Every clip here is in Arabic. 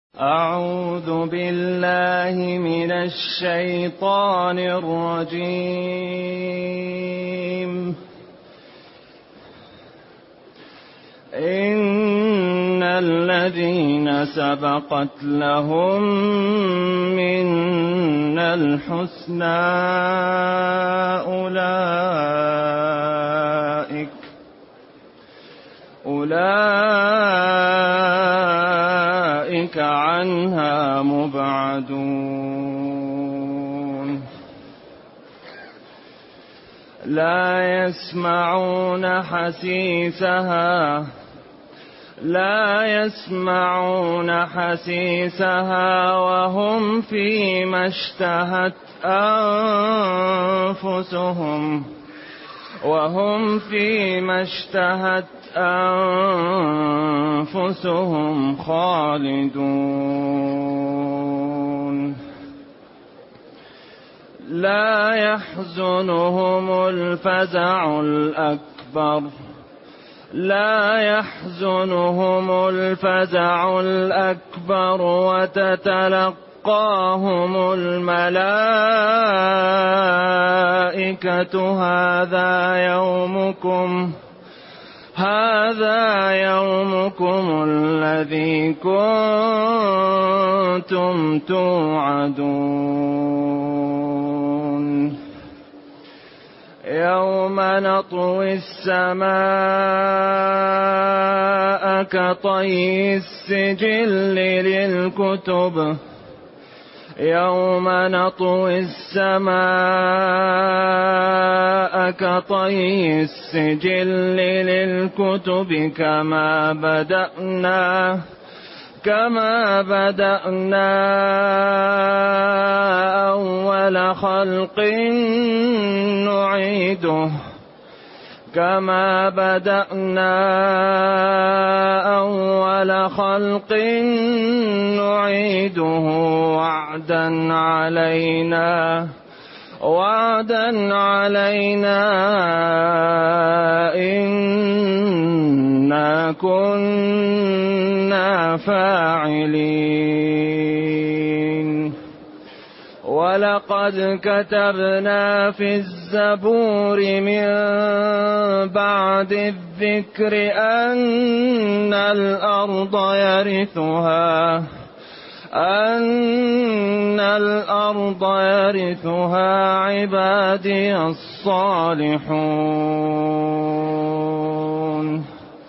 أعوذ بالله من الشيطان الرجيم. إن الذين سبقت لهم منا الحسنى أولئك عنها مبعدون. لا يسمعون حسيسها وهم فيما اشتهت أنفسهم خالدون. لا يحزنهم الفزع الأكبر وتتلقاهم الملائكة هذا يومكم الذي كنتم توعدون. يوم نطوي السماء كطي السجل للكتب كما بدأنا أول خلق نعيده وعدا علينا إنا كنا فاعلين. ولقد كتبنا في الزبور من بعد الذكر أن الأرض يرثها عبادي الصالحون.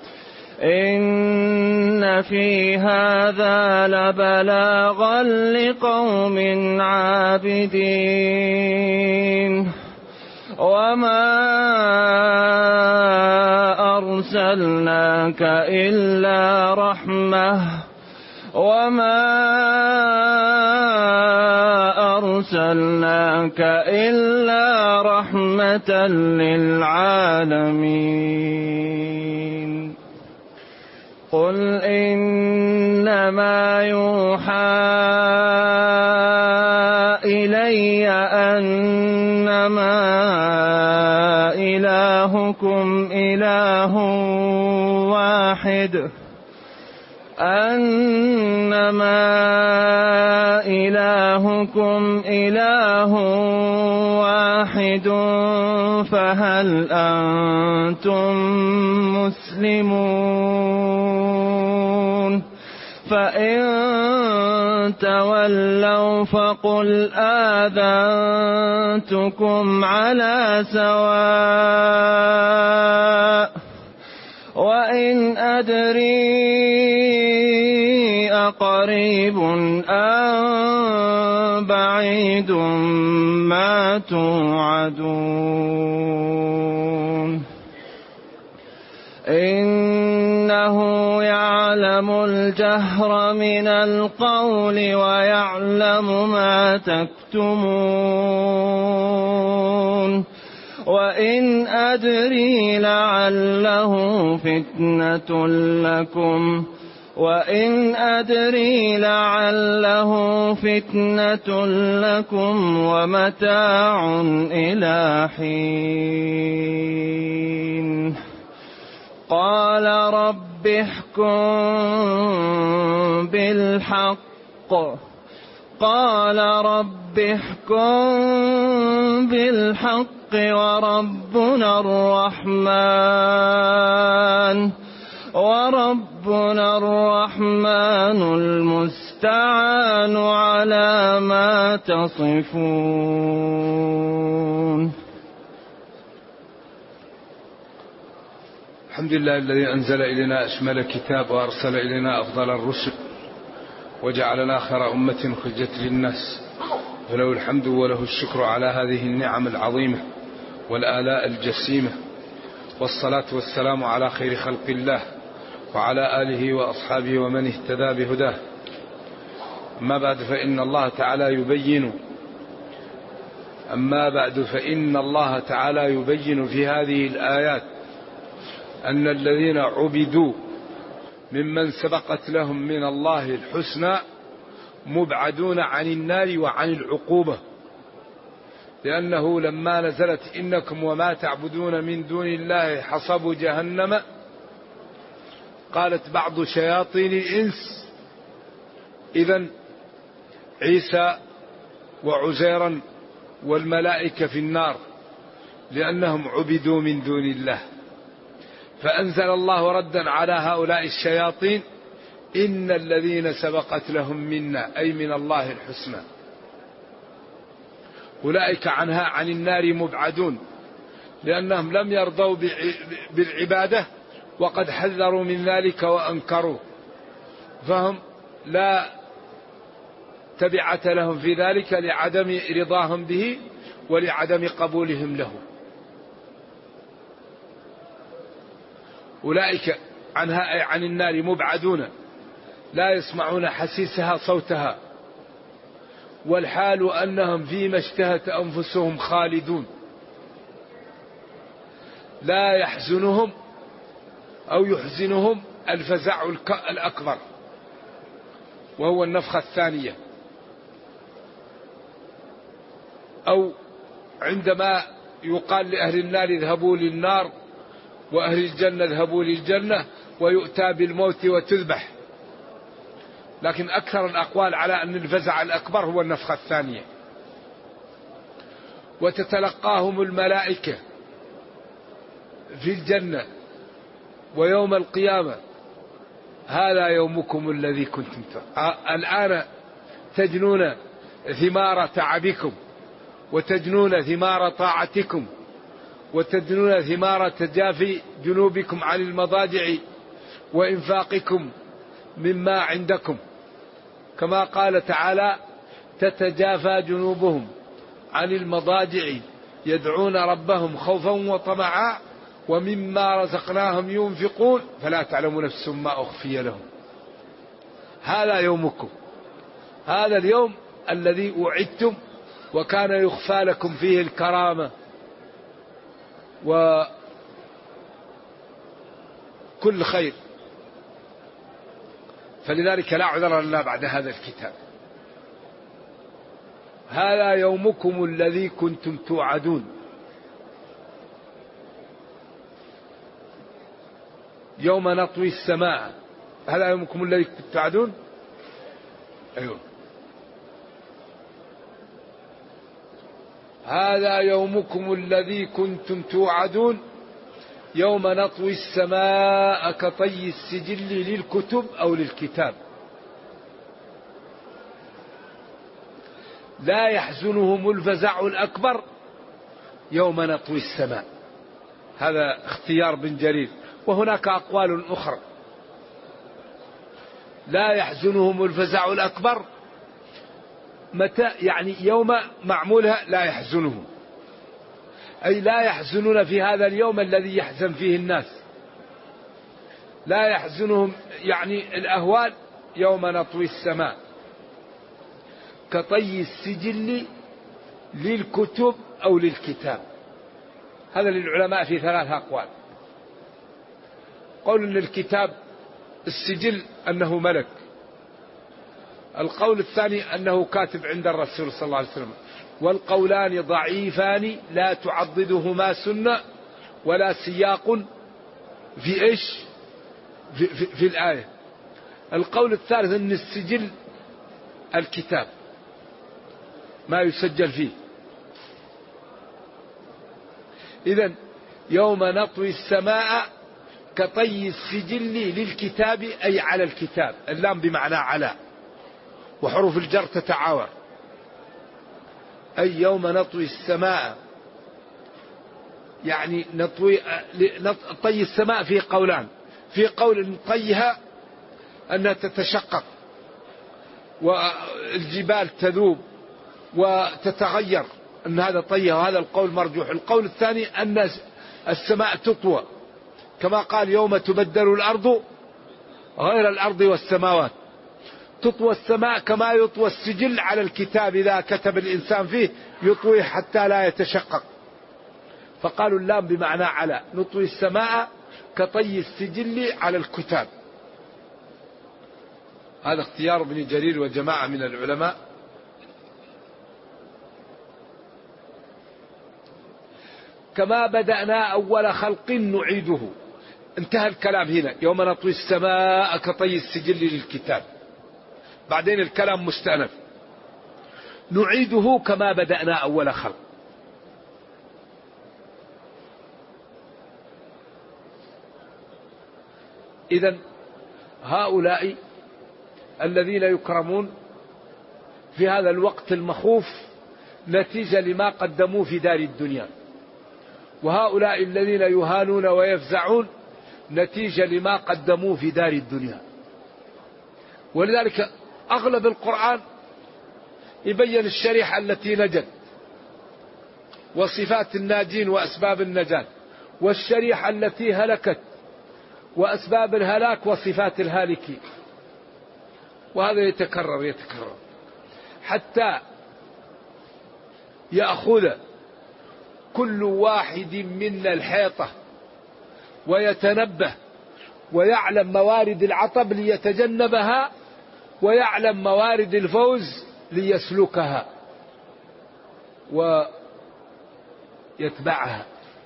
إن في هذا لبلاغا لقوم عابدين. وما أرسلناك إلا رحمة للعالمين. قل إنما يوحى إلي أنما إلهكم إله واحد فهل أنتم مسلمون؟ فإن تولوا فقل آذنتكم على سواء. وإن أدري أقريب أم بعيد ما توعدون. إنه يعلم الجهر من القول ويعلم ما تكتمون. وإن أدري لعله فتنة لكم ومتاع إلى حين. قال رب احكم بالحق قال رب احكم بالحق وربنا الرحمن المستعان على ما تصفون. الحمد لله الذي أنزل إلينا أشمل الكتاب وأرسل إلينا أفضل الرسل وجعلنا خير أمة خرجت للناس، فله الحمد وله الشكر على هذه النعم العظيمة والآلاء الجسيمة، والصلاة والسلام على خير خلق الله وعلى آله وأصحابه ومن اهتدى بهداه. أما بعد فإن الله تعالى يبين في هذه الآيات أن الذين عبدوا ممن سبقت لهم من الله الحسنى مبعدون عن النار وعن العقوبة، لأنه لما نزلت إنكم وما تعبدون من دون الله حصب جهنم، قالت بعض شياطين الإنس إذن عيسى وعزيرا والملائكة في النار لأنهم عبدوا من دون الله. فأنزل الله ردا على هؤلاء الشياطين: إن الذين سبقت لهم منا أي من الله الحسنى أولئك عنها عن النار مبعدون، لأنهم لم يرضوا بالعبادة وقد حذروا من ذلك وأنكروه، فهم لا تبعة لهم في ذلك لعدم رضاهم به ولعدم قبولهم له. أولئك عنها أي عن النار مبعدون لا يسمعون حسيسها صوتها، والحال أنهم فيما اشتهت أنفسهم خالدون، لا يحزنهم أو يحزنهم الفزع الأكبر وهو النفخة الثانية، أو عندما يقال لأهل النار اذهبوا للنار وأهل الجنة اذهبوا للجنة ويؤتى بالموت وتذبح، لكن أكثر الأقوال على أن الفزع الأكبر هو النفخة الثانية. وتتلقاهم الملائكة في الجنة ويوم القيامة: هذا يومكم الذي كنتم الآن تجنون ثمار تعبكم وتجنون ثمار طاعتكم وتجنون ثمار تجافي جنوبكم عن المضاجع وإنفاقكم مما عندكم، كما قال تعالى: تتجافى جنوبهم عن المضاجع يدعون ربهم خوفا وطمعا ومما رزقناهم ينفقون فلا تعلم نفس ما أخفي لهم. هذا يومكم، هذا اليوم الذي أعدتم وكان يخفى لكم فيه الكرامة وكل خير، فلذلك لا عذر لنا بعد هذا الكتاب. هذا يومكم الذي كنتم توعدون. يوم نطوي السماء، هذا يومكم الذي كنتم توعدون. أيوه، هذا يومكم الذي كنتم توعدون يوم نطوي السماء كطي السجل للكتب أو للكتاب. لا يحزنهم الفزع الأكبر يوم نطوي السماء. هذا اختيار بن جرير، وهناك أقوال أخرى. لا يحزنهم الفزع الأكبر متى؟ يعني يوم معمولها لا يحزنهم، أي لا يحزنون في هذا اليوم الذي يحزن فيه الناس. لا يحزنهم يعني الأهوال يوم نطوي السماء كطي السجل للكتب أو للكتاب. هذا للعلماء في ثلاث أقوال. قول أن الكتاب السجل أنه ملك، القول الثاني أنه كاتب عند الرسول صلى الله عليه وسلم، والقولان ضعيفان لا تعضدهما سنة ولا سياق في إيش في الآية. القول الثالث أن السجل الكتاب ما يسجل فيه. إذن يوم نطوي السماء كطي السجل للكتاب أي على الكتاب، اللام بمعنى على، وحروف الجر تتعاور، أي يوم نطوي السماء، يعني طي السماء فيه قولان، في قول طيها أنها تتشقق والجبال تذوب وتتغير، أن هذا طيها، وهذا القول مرجوح. القول الثاني أن السماء تطوى، كما قال يوم تبدل الأرض غير الأرض والسماوات، تطوى السماء كما يطوى السجل على الكتاب إذا كتب الإنسان فيه، يطويه حتى لا يتشقق. فقالوا اللام بمعنى على، نطوي السماء كطي السجل على الكتاب. هذا اختيار ابن جرير وجماعة من العلماء. كما بدأنا أول خلق نعيده، انتهى الكلام هنا، يوم نطوي السماء كطي السجل للكتاب، بعدين الكلام مستأنف، نعيده كما بدأنا أول خلق. إذن هؤلاء الذين يكرمون في هذا الوقت المخوف نتيجة لما قدموا في دار الدنيا، وهؤلاء الذين يهانون ويفزعون نتيجة لما قدموا في دار الدنيا. ولذلك أغلب القرآن يبين الشريحة التي نجت وصفات الناجين وأسباب النجاة، والشريحة التي هلكت وأسباب الهلاك وصفات الهالكين، وهذا يتكرر حتى يأخذ كل واحد منا الحيطة ويتنبه ويعلم موارد العطب ليتجنبها، ويعلم موارد الفوز ليسلكها ويتبعها.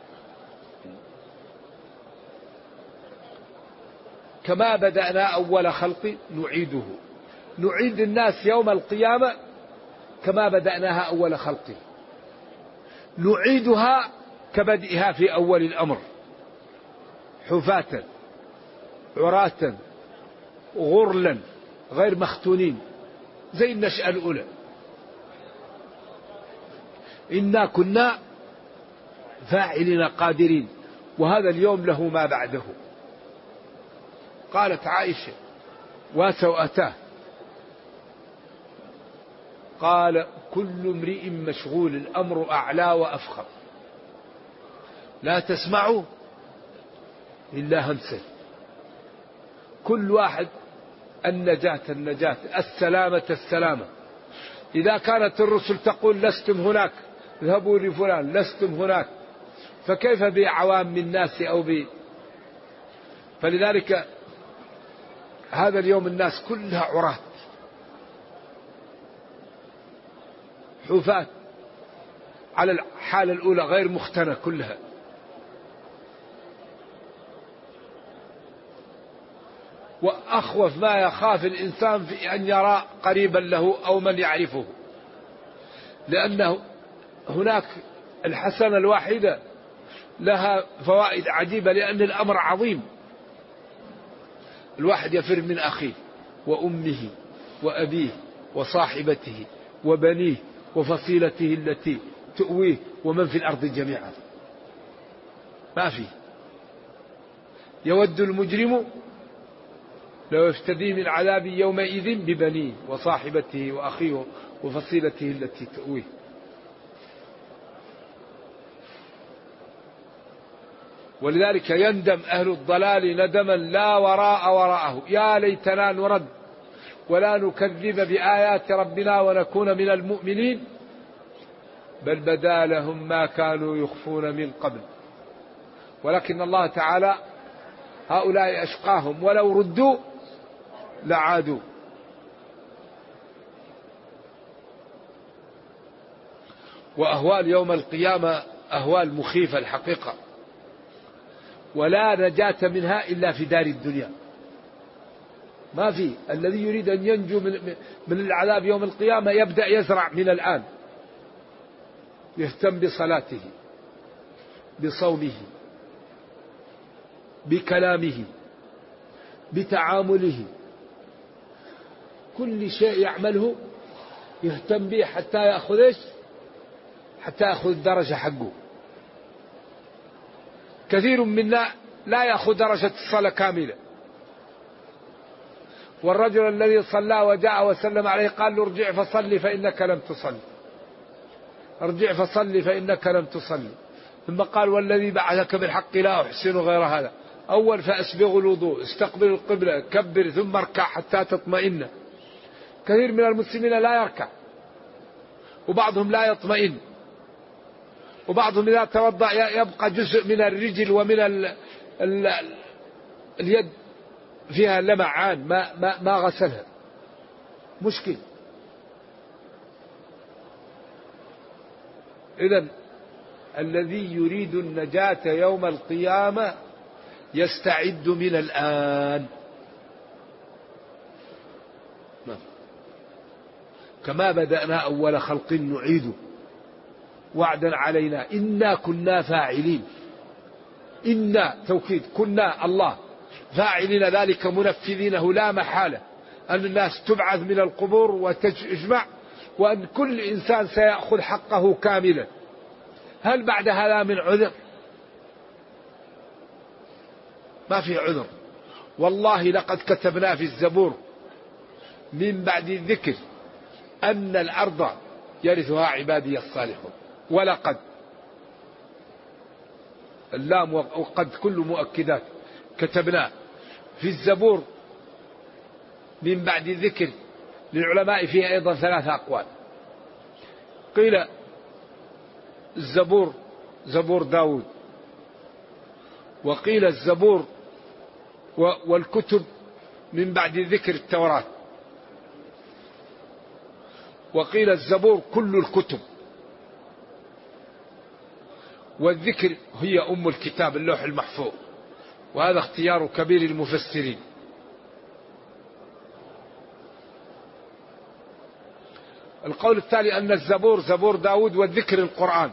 كما بدأنا أول خلق نعيده، نعيد الناس يوم القيامة كما بدأناها أول خلق، نعيدها كبدئها في أول الأمر، حفاة عراة غرلا غير مختونين زي النشأة الأولى. إنا كنا فاعلين قادرين، وهذا اليوم له ما بعده. قالت عائشة وسوأتاه، قال كل امرئ مشغول، الأمر أعلى وأفخر، لا تسمعوا إلا همسه، كل واحد النجاة السلامة. إذا كانت الرسل تقول لستم هناك اذهبوا لفلان، لستم هناك، فكيف بعوام الناس فلذلك هذا اليوم الناس كلها عراة حفاة على الحالة الأولى غير مختنة كلها. وأخوف ما يخاف الإنسان في أن يرى قريبا له أو من يعرفه، لأنه هناك الحسنة الواحدة لها فوائد عجيبة، لأن الأمر عظيم. الواحد يفر من أخيه وأمه وأبيه وصاحبته وبنيه وفصيلته التي تؤويه ومن في الأرض جميعا، ما في. يود المجرم لو يفتدي من عذاب يومئذ ببنيه وصاحبته وأخيه وفصيلته التي تؤويه. ولذلك يندم أهل الضلال ندما لا وراء وراءه، يا ليتنا نرد ولا نكذب بآيات ربنا ونكون من المؤمنين، بل بدا لهم ما كانوا يخفون من قبل. ولكن الله تعالى هؤلاء أشقاهم، ولو ردوا لعادوا. وأهوال يوم القيامة أهوال مخيفة الحقيقة، ولا نجاة منها إلا في دار الدنيا. ما في. الذي يريد أن ينجو من العذاب يوم القيامة يبدأ يزرع من الآن، يهتم بصلاته، بصومه، بكلامه، بتعامله، كل شيء يعمله يهتم به حتى يأخذ إيش؟ حتى يأخذ الدرجة حقه. كثير منا لا يأخذ درجة الصلاة كاملة. والرجل الذي صلى وجاء وسلم عليه قال له ارجع فصلي فإنك لم تصلي، ارجع فصلي فإنك لم تصلي. ثم قال والذي بعثك بالحق لا أحسن غير هذا. أول فأسبغ الوضوء، استقبل القبلة، كبر ثم اركع حتى تطمئن. كثير من المسلمين لا يركع، وبعضهم لا يطمئن، وبعضهم إذا توضأ يبقى جزء من الرجل ومن اليد فيها لمعان ما غسلها. مشكل. إذن الذي يريد النجاة يوم القيامة يستعد من الآن. كما بدأنا أول خلق نعيده وعدا علينا إنا كنا فاعلين. إنا توكيد، كنا الله فاعلين ذلك منفذينه لا محالة. أن الناس تبعث من القبور وتجمع، وأن كل إنسان سيأخذ حقه كاملا. هل بعد هذا من عذر؟ ما في عذر. والله لقد كتبنا في الزبور من بعد الذكر أن الأرض يرثها عبادي الصالحون. ولقد، اللام وقد كل مؤكدات. كتبنا في الزبور من بعد الذكر. للعلماء فيها أيضا 3 أقوال. قيل الزبور زبور داود، وقيل الزبور والكتب من بعد ذكر التوراة، وقيل الزبور كل الكتب، والذكر هي أم الكتاب اللوح المحفوظ. وهذا اختيار كبير المفسرين. القول الثاني أن الزبور زبور داود والذكر القرآن،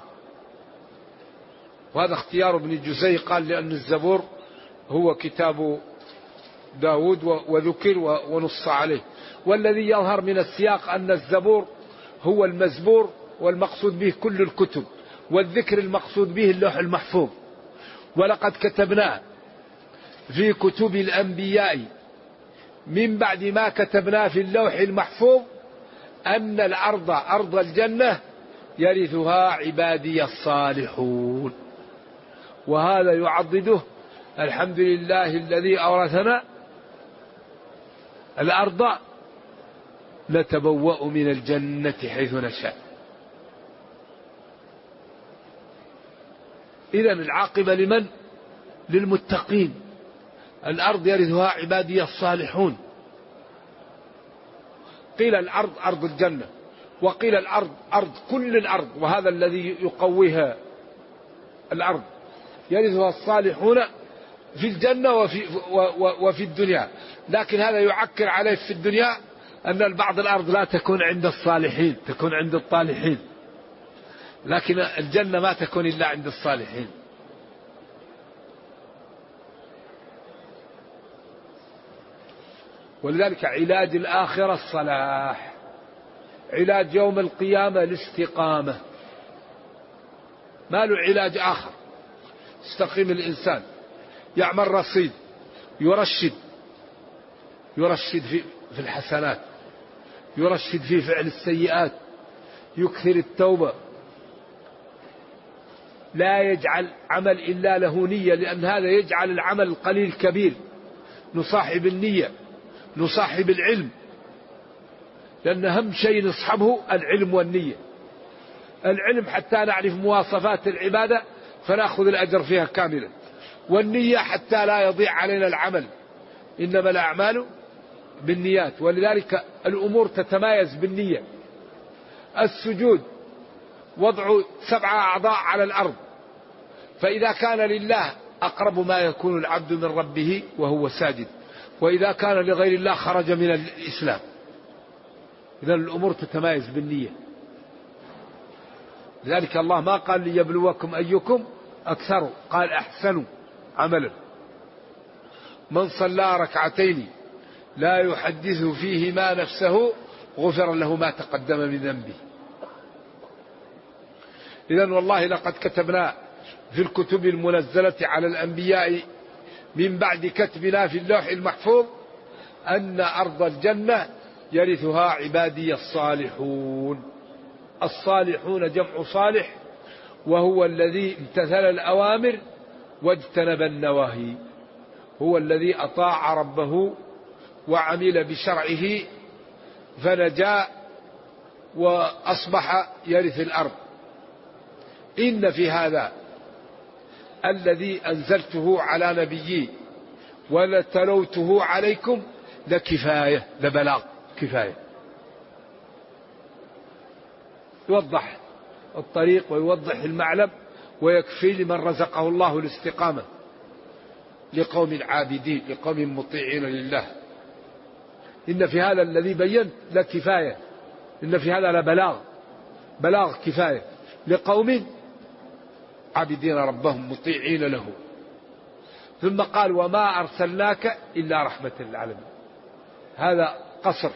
وهذا اختيار ابن الجزي، قال لأن الزبور هو كتاب داود وذكر ونص عليه. والذي يظهر من السياق أن الزبور هو المزبور والمقصود به كل الكتب، والذكر المقصود به اللوح المحفوظ. ولقد كتبنا في كتب الأنبياء من بعد ما كتبنا في اللوح المحفوظ أن الأرض أرض الجنة يرثها عبادي الصالحون. وهذا يعضده الحمد لله الذي أورثنا الأرض نتبوأ من الجنة حيث نشاء. إذن العاقبة لمن؟ للمتقين. الأرض يرثها عبادي الصالحون. قيل الأرض أرض الجنة، وقيل الأرض أرض كل الأرض، وهذا الذي يقويها الأرض يرثها الصالحون في الجنة وفي الدنيا. لكن هذا يعكر عليه في الدنيا أن البعض الأرض لا تكون عند الصالحين، تكون عند الطالحين، لكن الجنة ما تكون إلا عند الصالحين. ولذلك علاج الآخرة الصلاح، علاج يوم القيامة الاستقامة، ما له علاج آخر. استقيم الإنسان، يعمل رصيد، يرشد في الحسنات، يرشد في فعل السيئات، يكثر التوبة، لا يجعل عمل إلا له نية، لأن هذا يجعل العمل القليل كبير. نصاحب النية، نصاحب العلم، لأن أهم شيء نصحبه العلم والنية. العلم حتى نعرف مواصفات العبادة فنأخذ الأجر فيها كاملا، والنية حتى لا يضيع علينا العمل، إنما الأعمال بالنيات. ولذلك الأمور تتمايز بالنية. السجود وضع 7 أعضاء على الأرض، فإذا كان لله أقرب ما يكون العبد من ربه وهو ساجد، وإذا كان لغير الله خرج من الإسلام. إذن الأمور تتمايز بالنية. لذلك الله ما قال ليبلوكم أيكم أكثر، قال أحسن عملا. من صلى ركعتين لا يحدث فيهما نفسه غفر له ما تقدم من ذنبه. إذن والله لقد كتبنا في الكتب المنزلة على الأنبياء من بعد كتبنا في اللوح المحفوظ أن أرض الجنة يرثها عبادي الصالحون. الصالحون جمع صالح، وهو الذي امتثل الأوامر واجتنب النواهي، هو الذي أطاع ربه وعمل بشرعه فنجا وأصبح يرث الأرض. إن في هذا الذي أنزلته على نبيي ولتلوته عليكم لكفاية، لبلاغ كفاية، يوضح الطريق ويوضح المعلم، ويكفي لمن رزقه الله الاستقامة لقوم عابدين، لقوم مطيعين لله. إن في هذا الذي بينت لكفاية، إن في هذا لبلاغ، بلاغ كفاية لقوم عابدين ربهم مطيعين له. ثم قال وما أرسلناك إلا رحمة للعالمين. هذا قصر،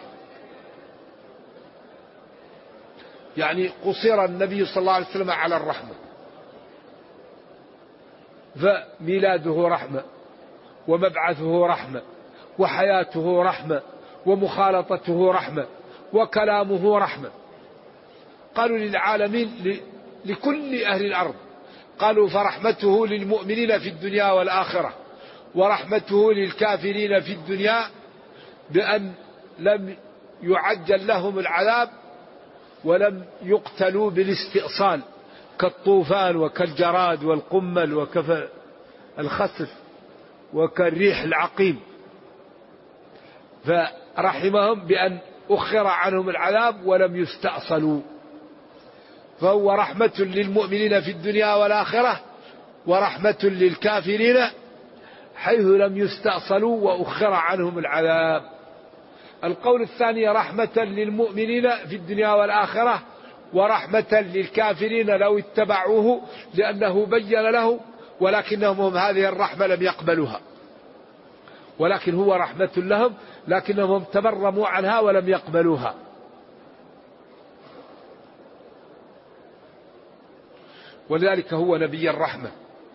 يعني قصر النبي صلى الله عليه وسلم على الرحمة، فميلاده رحمة، ومبعثه رحمة، وحياته رحمة، ومخالطته رحمة، وكلامه رحمة. قالوا للعالمين، لكل أهل الأرض. قالوا فرحمته للمؤمنين في الدنيا والآخرة، ورحمته للكافرين في الدنيا بأن لم يعجل لهم العذاب ولم يقتلوا بالاستئصال كالطوفان وكالجراد والقمل وكالخسف وكالريح العقيم، فرحمهم بأن أخر عنهم العذاب ولم يستأصلوا. فهو رحمة للمؤمنين في الدنيا والآخرة، ورحمة للكافرين حيث لم يستأصلوا وأخر عنهم العذاب. القول الثاني رحمة للمؤمنين في الدنيا والآخرة، ورحمة للكافرين لو اتبعوه لأنه بين له، ولكنهم هذه الرحمة لم يقبلوها، ولكن هو رحمة لهم لكنهم تبرموا عنها ولم يقبلوها. ولذلك هو نبي الرحمة.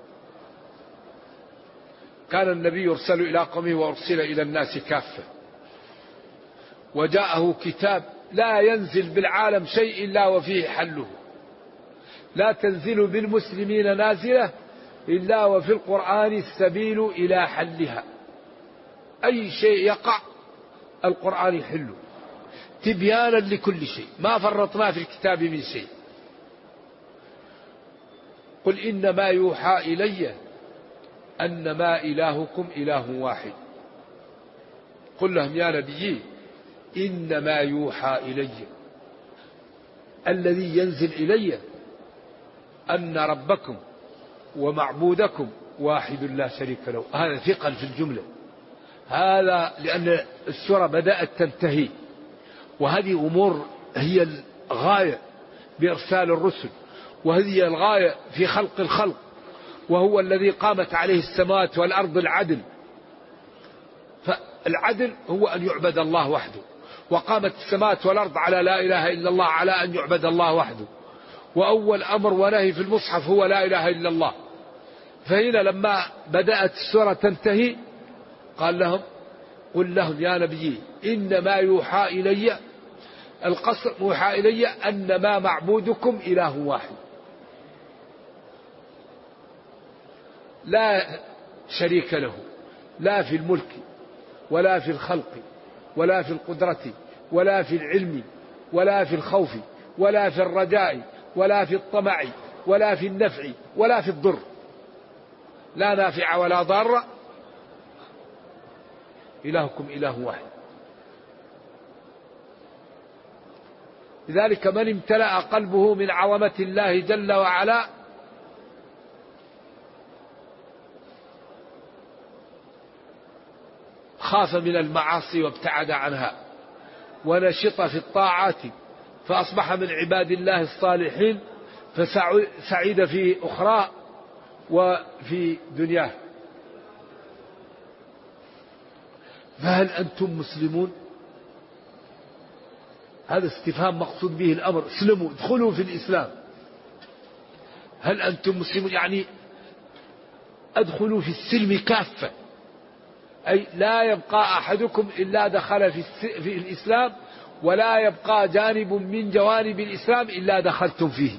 كان النبي يرسل إلى قومه وأرسل إلى الناس كافة، وجاءه كتاب لا ينزل بالعالم شيء إلا وفيه حله، لا تنزل بالمسلمين نازلة إلا وفي القرآن السبيل إلى حلها. أي شيء يقع القرآن يحله تبيانا لكل شيء، ما فرطنا في الكتاب من شيء. قل إنما يوحى إلي أنما إلهكم إله واحد. قل لهم يا نبي إنما يوحى إلي، الذي ينزل إلي أن ربكم ومعبودكم واحد لا شريك له. هذا ثقل في الجملة، هذا لأن السورة بدأت تنتهي، وهذه أمور هي الغاية بإرسال الرسل، وهذه الغاية في خلق الخلق، وهو الذي قامت عليه السماوات والأرض العدل. فالعدل هو أن يعبد الله وحده، وقامت السماوات والأرض على لا إله إلا الله، على أن يعبد الله وحده. وأول أمر ونهي في المصحف هو لا إله إلا الله. فهنا لما بدأت السورة تنتهي قال لهم قل لهم يا نبي إنما يوحى إلي، القصر يوحى إلي أنما معبودكم إله واحد لا شريك له، لا في الملك ولا في الخلق ولا في القدرة ولا في العلم ولا في الخوف ولا في الرجاء ولا في الطمع ولا في النفع ولا في الضر، لا نافع ولا ضار، إلهكم إله واحد. لذلك من امتلأ قلبه من عظمة الله جل وعلا خاف من المعاصي وابتعد عنها ونشط في الطاعات فأصبح من عباد الله الصالحين، فسعيد في أخرى وفي دنياه. فهل أنتم مسلمون؟ هذا استفهام مقصود به الأمر، اسلموا، ادخلوا في الإسلام. هل أنتم مسلمون يعني ادخلوا في السلم كافة، أي لا يبقى أحدكم إلا دخل في الإسلام، ولا يبقى جانب من جوانب الإسلام إلا دخلتم فيه.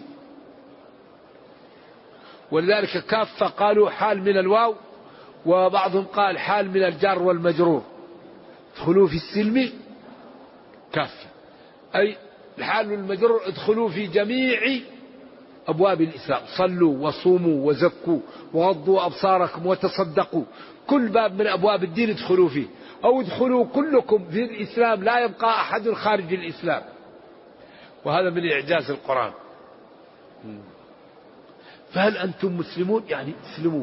ولذلك كافة قالوا حال من الواو، وبعضهم قال حال من الجار والمجرور. ادخلوا في السلم كافة، أي الحال المجرور ادخلوا في جميع أبواب الإسلام، صلوا وصوموا وزكوا وغضوا أبصاركم وتصدقوا، كل باب من أبواب الدين ادخلوا فيه، أو ادخلوا كلكم في الإسلام، لا يبقى أحد خارج الإسلام. وهذا من إعجاز القرآن. فهل أنتم مسلمون يعني اسلموا.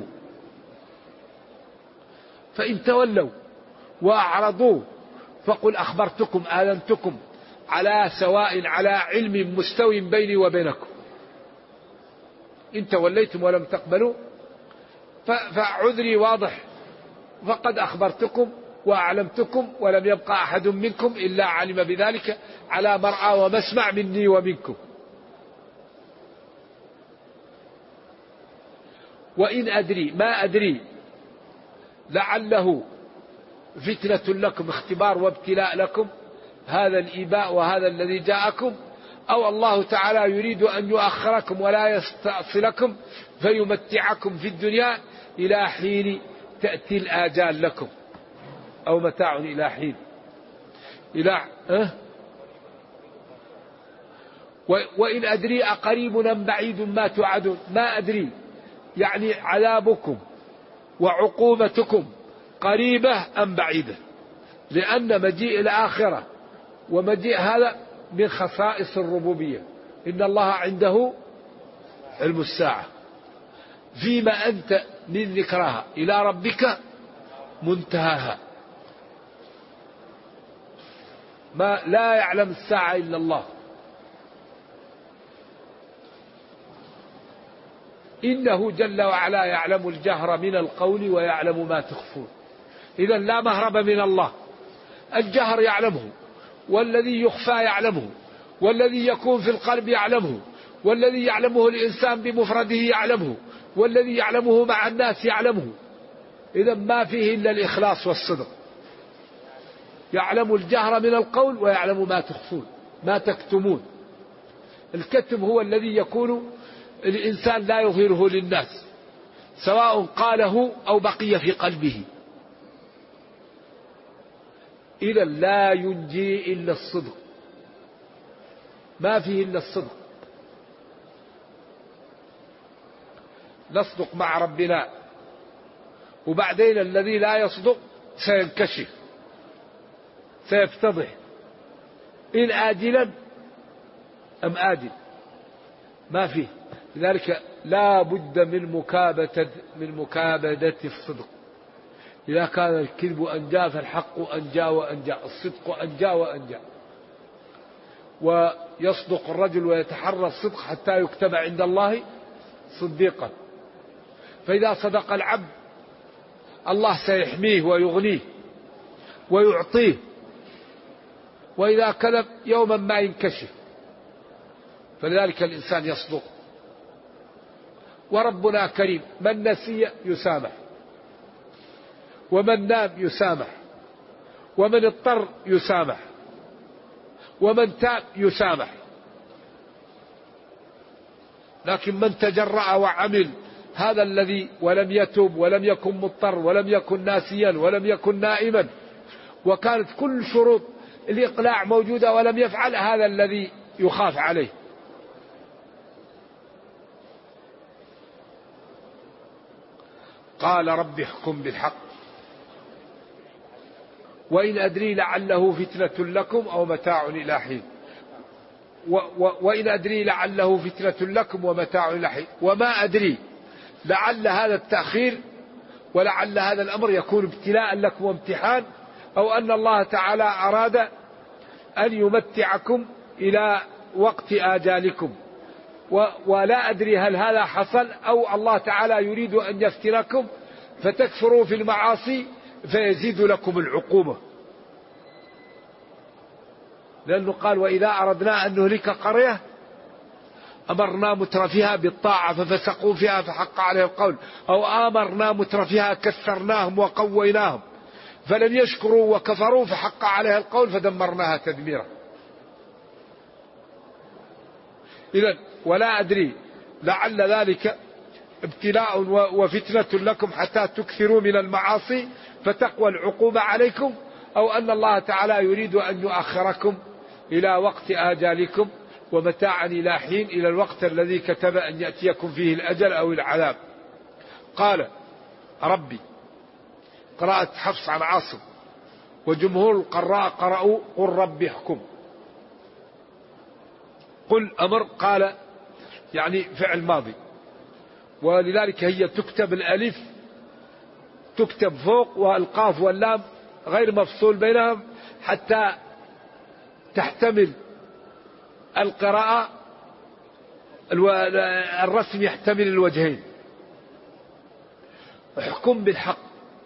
فإن تولوا وأعرضوا فقل أخبرتكم آذنتكم على سواء، على علم مستو بيني وبينكم. إن توليتم ولم تقبلوا فعذري واضح، فقد أخبرتكم وأعلمتكم، ولم يبقى أحد منكم إلا علم بذلك على مرأى ومسمع مني ومنكم. وإن أدري ما أدري لعله فتنة لكم، اختبار وابتلاء لكم، هذا الإيباء وهذا الذي جاءكم، أو الله تعالى يريد أن يؤخركم ولا يستأصلكم فيمتعكم في الدنيا إلى حين تأتي الآجال لكم، أو متاع إلى حين وإن أدري أقريب أم بعيد ما توعدون. ما أدري يعني عذابكم وعقوبتكم قريبة أم بعيدة، لأن مجيء الآخرة ومجيء هذا من خصائص الربوبية. إن الله عنده علم الساعة، فيما أنت من ذكرها إلى ربك منتهاها. ما لا يعلم الساعة إلا الله. إنه جل وعلا يعلم الجهر من القول ويعلم ما تخفون. إذا لا مهرب من الله، الجهر يعلمه، والذي يخفى يعلمه، والذي يكون في القلب يعلمه، والذي يعلمه الإنسان بمفرده يعلمه، والذي يعلمه مع الناس يعلمه. إذا ما فيه إلا الإخلاص والصدق. يعلم الجهر من القول ويعلم ما تخفون ما تكتمون. الكتم هو الذي يكون الإنسان لا يظهره للناس، سواء قاله أو بقي في قلبه. إذا لا ينجي إلا الصدق، ما فيه إلا الصدق. نصدق مع ربنا، وبعدين الذي لا يصدق سينكشف سيفتضح، إن آجلا أم آجل ما فيه. لذلك لا بد من مكابدة الصدق. إذا كان الكذب أنجى فالحق أنجى وأنجى، الصدق أنجى وأنجى. ويصدق الرجل ويتحرى الصدق حتى يكتب عند الله صديقا. فإذا صدق العبد الله سيحميه ويغنيه ويعطيه، وإذا كذب يوما ما ينكشف. فلذلك الإنسان يصدق. وربنا كريم، من نسي يسامح، ومن نام يسامح، ومن اضطر يسامح، ومن تاب يسامح. لكن من تجرأ وعمل هذا الذي ولم يتوب ولم يكن مضطر ولم يكن ناسيا ولم يكن نائما، وكانت كل شروط الإقلاع موجودة ولم يفعل، هذا الذي يخاف عليه. قال رب احكم بالحق وإن أدري لعله فتنة لكم أو متاع إلى حين. وإن أدري لعله فتنة لكم ومتاع إلى حين. وما أدري، لعل هذا التأخير ولعل هذا الأمر يكون ابتلاء لكم وامتحان، أو أن الله تعالى أراد أن يمتعكم إلى وقت آجالكم، ولا أدري هل هذا حصل أو الله تعالى يريد أن يفتنكم فتكفروا في المعاصي فيزيد لكم العقوبة. لأنه قال وإذا أردنا أن نهلك قرية أمرنا مترفيها بالطاعة ففسقوا فيها فحق عليه القول، أو أمرنا مترفيها كثرناهم وقويناهم فلم يشكروا وكفروا فحق عليها القول فدمرناها تدميرا. إذن ولا أدري لعل ذلك ابتلاء وفتنة لكم حتى تكثروا من المعاصي فتقوى العقوبة عليكم، أو أن الله تعالى يريد أن يؤخركم إلى وقت آجالكم ومتاعا إلى حين، إلى الوقت الذي كتب أن يأتيكم فيه الأجل أو العذاب. قال ربي، قراءة حفص عن عاصم، وجمهور القراء قرأوا قل ربي احكم. قل أمر، قال يعني فعل ماضي، ولذلك هي تكتب الألف تكتب فوق والقاف واللام غير مفصول بينهم حتى تحتمل القراءة، الرسم يحتمل الوجهين. احكم بالحق،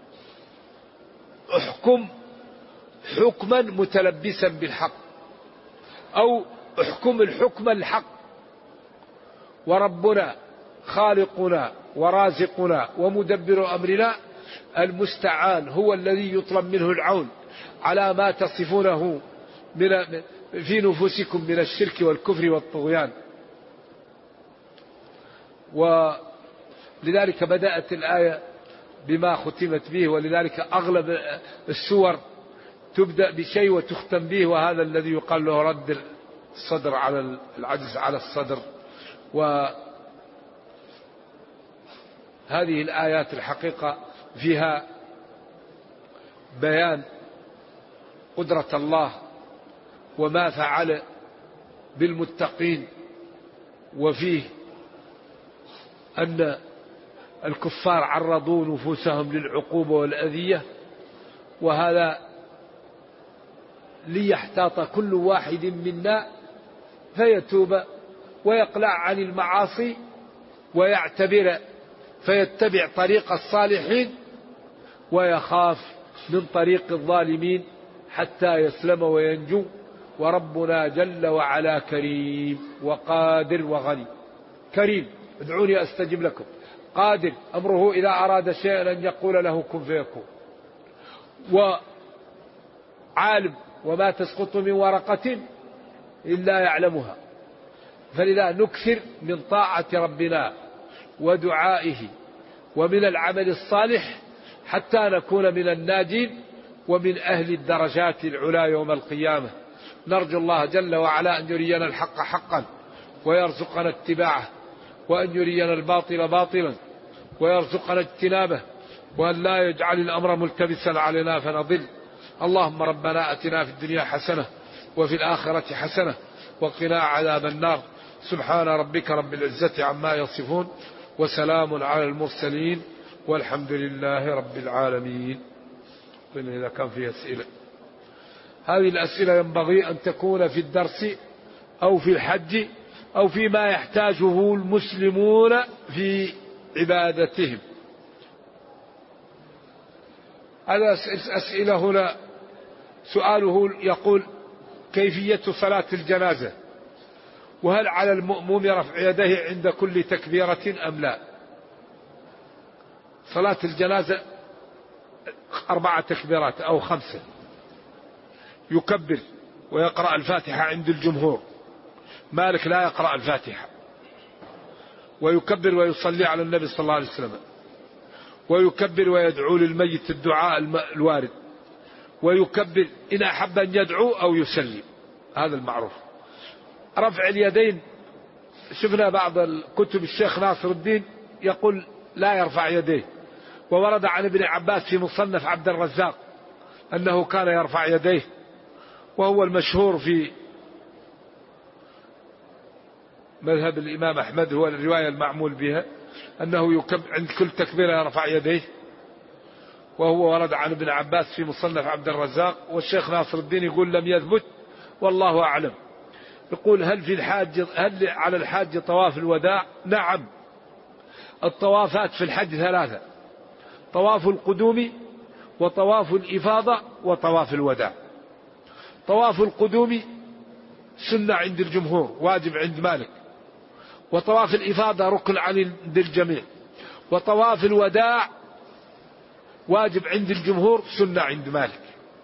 احكم حكما متلبسا بالحق، أو احكم الحكم الحق. وربنا خالقنا ورازقنا ومدبر أمرنا المستعان هو الذي يطلب منه العون على ما تصفونه في نفوسكم من الشرك والكفر والطغيان. ولذلك بدأت الآية بما ختمت به، ولذلك أغلب السور تبدأ بشيء وتختم به، وهذا الذي يقال له رد الصدر على العجز على الصدر. وهذه الآيات الحقيقة فيها بيان قدرة الله وما فعل بالمتقين، وفيه أن الكفار عرضوا نفوسهم للعقوبة والأذية، وهذا ليحتاط كل واحد منا فيتوب ويقلع عن المعاصي ويعتبر فيتبع طريق الصالحين ويخاف من طريق الظالمين حتى يسلم وينجو. وربنا جل وعلا كريم وقادر وغني. كريم ادعوني أستجب لكم، قادر أمره إذا أراد شيئا أن يقول له كن فيكون، وعالم وما تسقط من ورقة إلا يعلمها. فلذا نكثر من طاعة ربنا ودعائه ومن العمل الصالح حتى نكون من الناجين ومن أهل الدرجات العلا يوم القيامة. نرجو الله جل وعلا أن يرينا الحق حقا ويرزقنا اتباعه، وأن يرينا الباطل باطلا ويرزقنا اجتنابه، وأن لا يجعل الأمر ملتبسا علينا فنضل. اللهم ربنا أتنا في الدنيا حسنة وفي الآخرة حسنة وقنا عذاب النار. سبحان ربك رب العزة عما يصفون، وسلام على المرسلين، والحمد لله رب العالمين. إذا كان فيه أسئلة، هذه الأسئلة ينبغي أن تكون في الدرس أو في الحج أو فيما يحتاجه المسلمون في عبادتهم. هذا أسئلة هنا. سؤاله يقول كيفية صلاة الجنازة، وهل على المأموم رفع يديه عند كل تكبيرة أم لا؟ صلاة الجنازة 4 تكبيرات أو 5، يكبر ويقرأ الفاتحة عند الجمهور، مالك لا يقرأ الفاتحة، ويكبر ويصلي على النبي صلى الله عليه وسلم، ويكبر ويدعو للميت الدعاء الوارد، ويكبر إن أحب أن يدعو أو يسلم، هذا المعروف. رفع اليدين شفنا بعض الكتب الشيخ ناصر الدين يقول لا يرفع يديه، وورد عن ابن عباس في مصنف عبد الرزاق أنه كان يرفع يديه، وهو المشهور في مذهب الإمام أحمد، هو الرواية المعمول بها أنه عند كل تكبيرة يرفع يديه. وهو ورد عن ابن عباس في مصنف عبد الرزاق، والشيخ ناصر الدين يقول لم يثبت والله أعلم. يقول هل على الحاج طواف الوداع؟ نعم، الطوافات في الحج ثلاثة: طواف القدوم وطواف الإفاضة وطواف الوداع. طواف القدوم سنة عند الجمهور، واجب عند مالك، وطواف الإفاضة ركن عند الجميع، وطواف الوداع واجب عند الجمهور سنة عند مالك.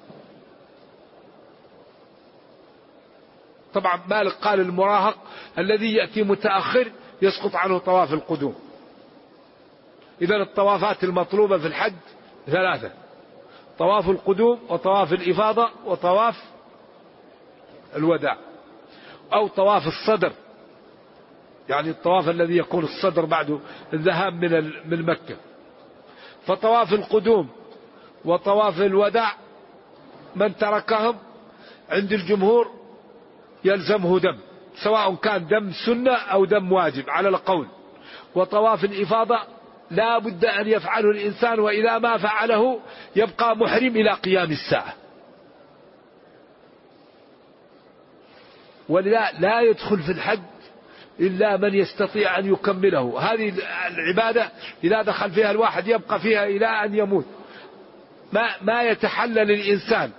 طبعا مالك قال المراهق الذي يأتي متأخر يسقط عنه طواف القدوم. إذن الطوافات المطلوبة في الحج ثلاثة: طواف القدوم وطواف الإفاضة وطواف الوداع، أو طواف الصدر، يعني الطواف الذي يكون الصدر بعد الذهاب من مكة. فطواف القدوم وطواف الوداع من تركهم عند الجمهور يلزمه دم، سواء كان دم سنة أو دم واجب على القول. وطواف الإفاضة لا بد أن يفعله الإنسان، وإذا ما فعله يبقى محرم إلى قيام الساعة. ولذا لا يدخل في الحج إلا من يستطيع أن يكمله. هذه العبادة إذا دخل فيها الواحد يبقى فيها إلى أن يموت. ما يتحلل الإنسان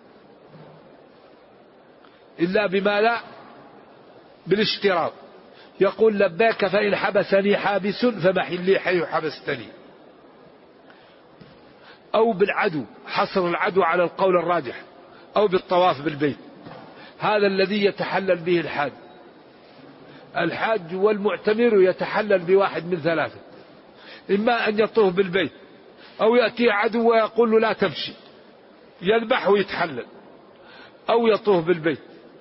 إلا بما لا بالاشتراط. يقول لبيك فإن حبسني حابس فمحلي حيث حبستني. أو بالعدو، حصر العدو على القول الراجح، أو بالطواف بالبيت. هذا الذي يتحلل به الحاج. الحاج والمعتمر يتحلل بواحد من ثلاثة: إما أن يطوف بالبيت، أو يأتي عدو ويقول له لا تمشي يذبح ويتحلل، أو يطوف بالبيت.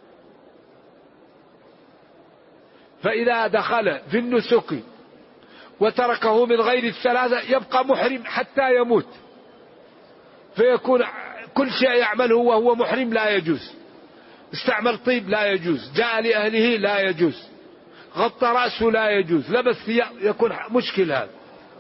فإذا دخل في النسك وتركه من غير الثلاثة يبقى محرم حتى يموت، فيكون كل شيء يعمله وهو محرم لا يجوز. استعمل طيب لا يجوز، جاء لأهله لا يجوز، غطى رأسه لا يجوز، لبس ثياب، يكون مشكل هذا.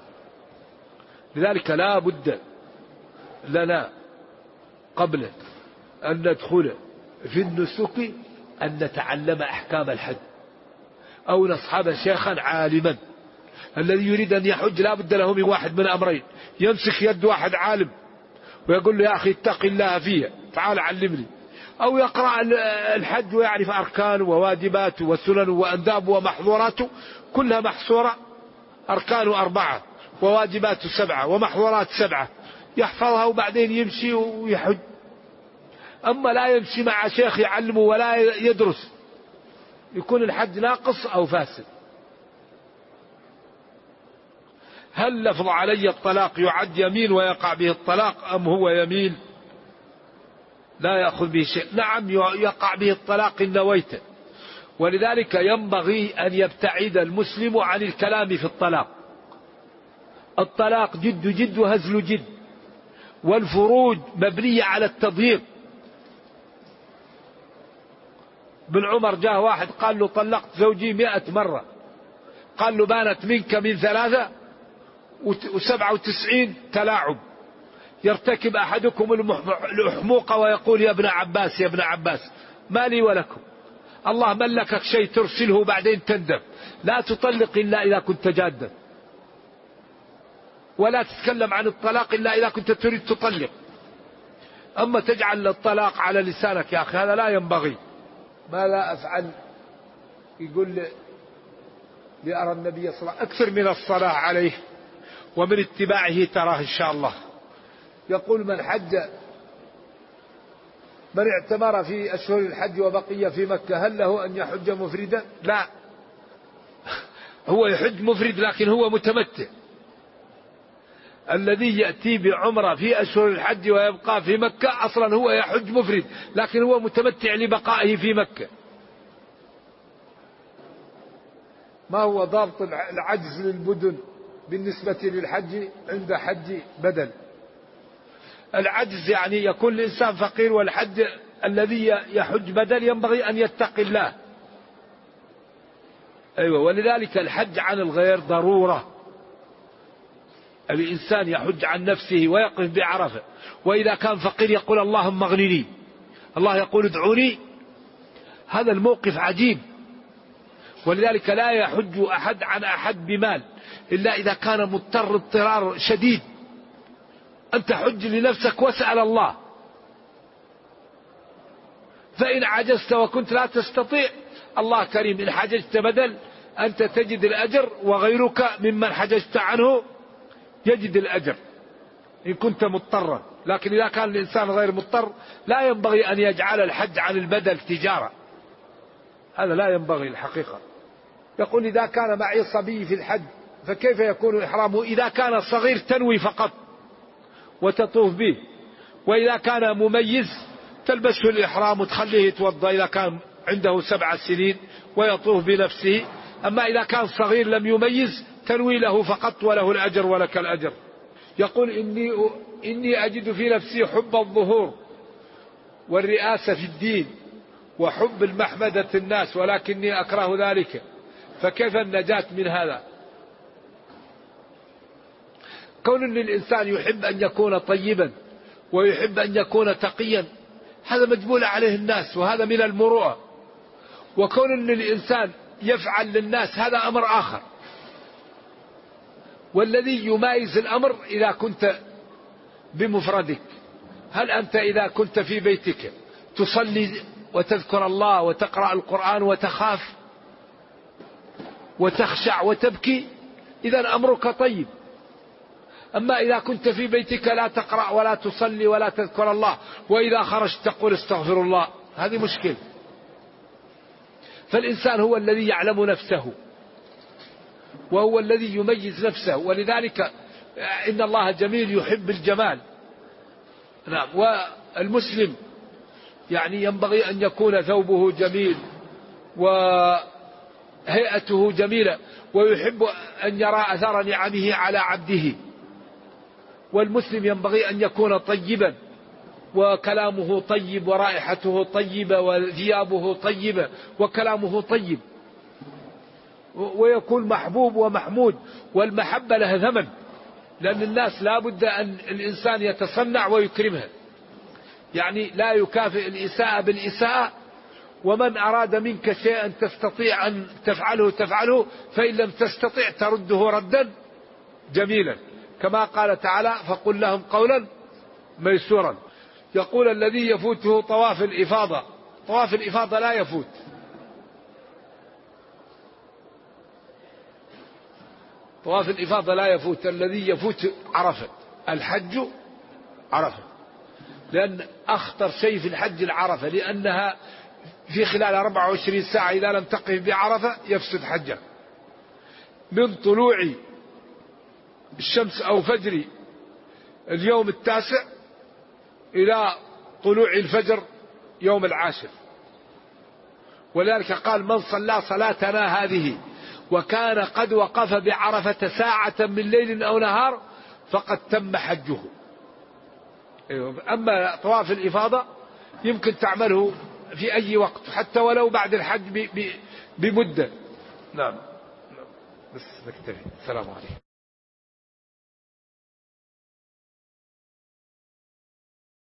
لذلك لا بد لنا قبل أن ندخل في النسك أن نتعلم أحكام الحج، أو نصحب شيخا عالما. الذي يريد أن يحج لا بد له من واحد من أمرين: يمسك يد واحد عالم ويقول له يا أخي اتق الله فيها تعال علمني، أو يقرأ الحج ويعرف أركانه وواجباته وسننه وأندابه ومحظوراته كلها محصورة. أركانه 4 وواجباته 7 ومحظورات 7، يحفظها وبعدين يمشي ويحج. أما لا يمشي مع شيخ يعلمه ولا يدرس يكون الحج ناقص أو فاسد. هل لفظ علي الطلاق يعد يمين ويقع به الطلاق، أم هو يمين لا يأخذ به شيء؟ نعم يقع به الطلاق إن نويته. ولذلك ينبغي أن يبتعد المسلم عن الكلام في الطلاق. الطلاق جد جد وهزل جد، والفروج مبنية على التضييق. بن عمر جاء واحد قال له طلقت زوجي 100 مرة، قال له بانت منك من 3 و97 تلاعب. يرتكب أحدكم الأحموق ويقول يا ابن عباس يا ابن عباس ما لي ولكم، الله ملكك شيء ترسله بعدين تندم. لا تطلق إلا إذا كنت جادا، ولا تتكلم عن الطلاق إلا إذا كنت تريد تطلق. أما تجعل الطلاق على لسانك يا أخي هذا لا ينبغي. ما لا أفعل يقول لأرى النبي صلى الله عليه وسلم أكثر من الصلاة عليه ومن اتباعه تراه إن شاء الله. يقول من اعتمر في أشهر الحج وبقي في مكة هل له أن يحج مفردا؟ لا، هو يحج مفرد لكن هو متمتع. الذي يأتي بعمرة في أشهر الحج ويبقى في مكة أصلا هو يحج مفرد لكن هو متمتع لبقائه في مكة. ما هو ضابط العجز للبدن بالنسبة للحج عند حج بدل؟ العجز يعني يكون الإنسان فقير، والحج الذي يحج بدل ينبغي أن يتقي الله. أيوة، ولذلك الحج عن الغير ضرورة. الإنسان يحج عن نفسه ويقف بعرفة، وإذا كان فقير يقول اللهم اغنني، الله يقول ادعوني. هذا الموقف عجيب. ولذلك لا يحج أحد عن أحد بمال إلا إذا كان مضطر اضطرار شديد. أنت حج لنفسك واسأل الله. فإن عجزت وكنت لا تستطيع، الله كريم، إن حججت بدل أنت تجد الأجر، وغيرك ممن حججت عنه يجد الأجر إن كنت مضطرا. لكن إذا كان الإنسان غير مضطر لا ينبغي أن يجعل الحج عن البدل تجارة، هذا لا ينبغي الحقيقة. يقول إذا كان معي صبي في الحج فكيف يكون إحرامه؟ إذا كان صغير تنوي فقط وتطوف به، وإذا كان مميز تلبسه الإحرام وتخليه يتوضأ إذا كان عنده 7 سنين ويطوف بنفسه. أما إذا كان صغير لم يميز تنوي له فقط وله الأجر ولك الأجر. يقول إني أجد في نفسي حب الظهور والرئاسة في الدين وحب المحمدة الناس، ولكني أكره ذلك، فكيف النجاة من هذا؟ كون أن الإنسان يحب أن يكون طيبا ويحب أن يكون تقيا هذا مجبول عليه الناس، وهذا من المروءة. وكون أن الإنسان يفعل للناس هذا أمر آخر. والذي يمايز الأمر إذا كنت بمفردك، هل أنت إذا كنت في بيتك تصلي وتذكر الله وتقرأ القرآن وتخاف وتخشع وتبكي؟ إذا أمرك طيب. أما إذا كنت في بيتك لا تقرأ ولا تصلي ولا تذكر الله، وإذا خرجت تقول استغفر الله، هذه مشكلة. فالإنسان هو الذي يعلم نفسه وهو الذي يميز نفسه، ولذلك إن الله جميل يحب الجمال. نعم. والمسلم يعني ينبغي أن يكون ثوبه جميل وهيئته جميلة، ويحب أن يرى أثر نعمه على عبده. والمسلم ينبغي أن يكون طيبا وكلامه طيب ورائحته طيبة وثيابه طيبة وكلامه طيب، ويكون محبوب ومحمود. والمحبة لها ثمن، لأن الناس لا بد أن الإنسان يتصنع ويكرمها، يعني لا يكافئ الإساءة بالإساءة. ومن أراد منك شيئا تستطيع أن تفعله، فإن لم تستطيع ترده ردا جميلا، كما قال تعالى فقل لهم قولا ميسورا. يقول الذي يفوته طواف الإفاضة، طواف الإفاضة لا يفوت. طواف الإفاضة لا يفوت. الذي يفوت عرفة، الحج عرفة، لأن أخطر شيء في الحج العرفة، لأنها في خلال 24 ساعة إذا لم تقف بعرفة يفسد حجك، من طلوع الشمس أو فجر اليوم 9 إلى طلوع الفجر يوم 10. ولذلك قال من صلى صلاتنا هذه وكان قد وقف بعرفة ساعة من ليل أو نهار فقد تم حجه. أما طواف الإفاضة يمكن تعمله في أي وقت، حتى ولو بعد الحج بمدة. نعم. بس نكتفي. السلام عليكم.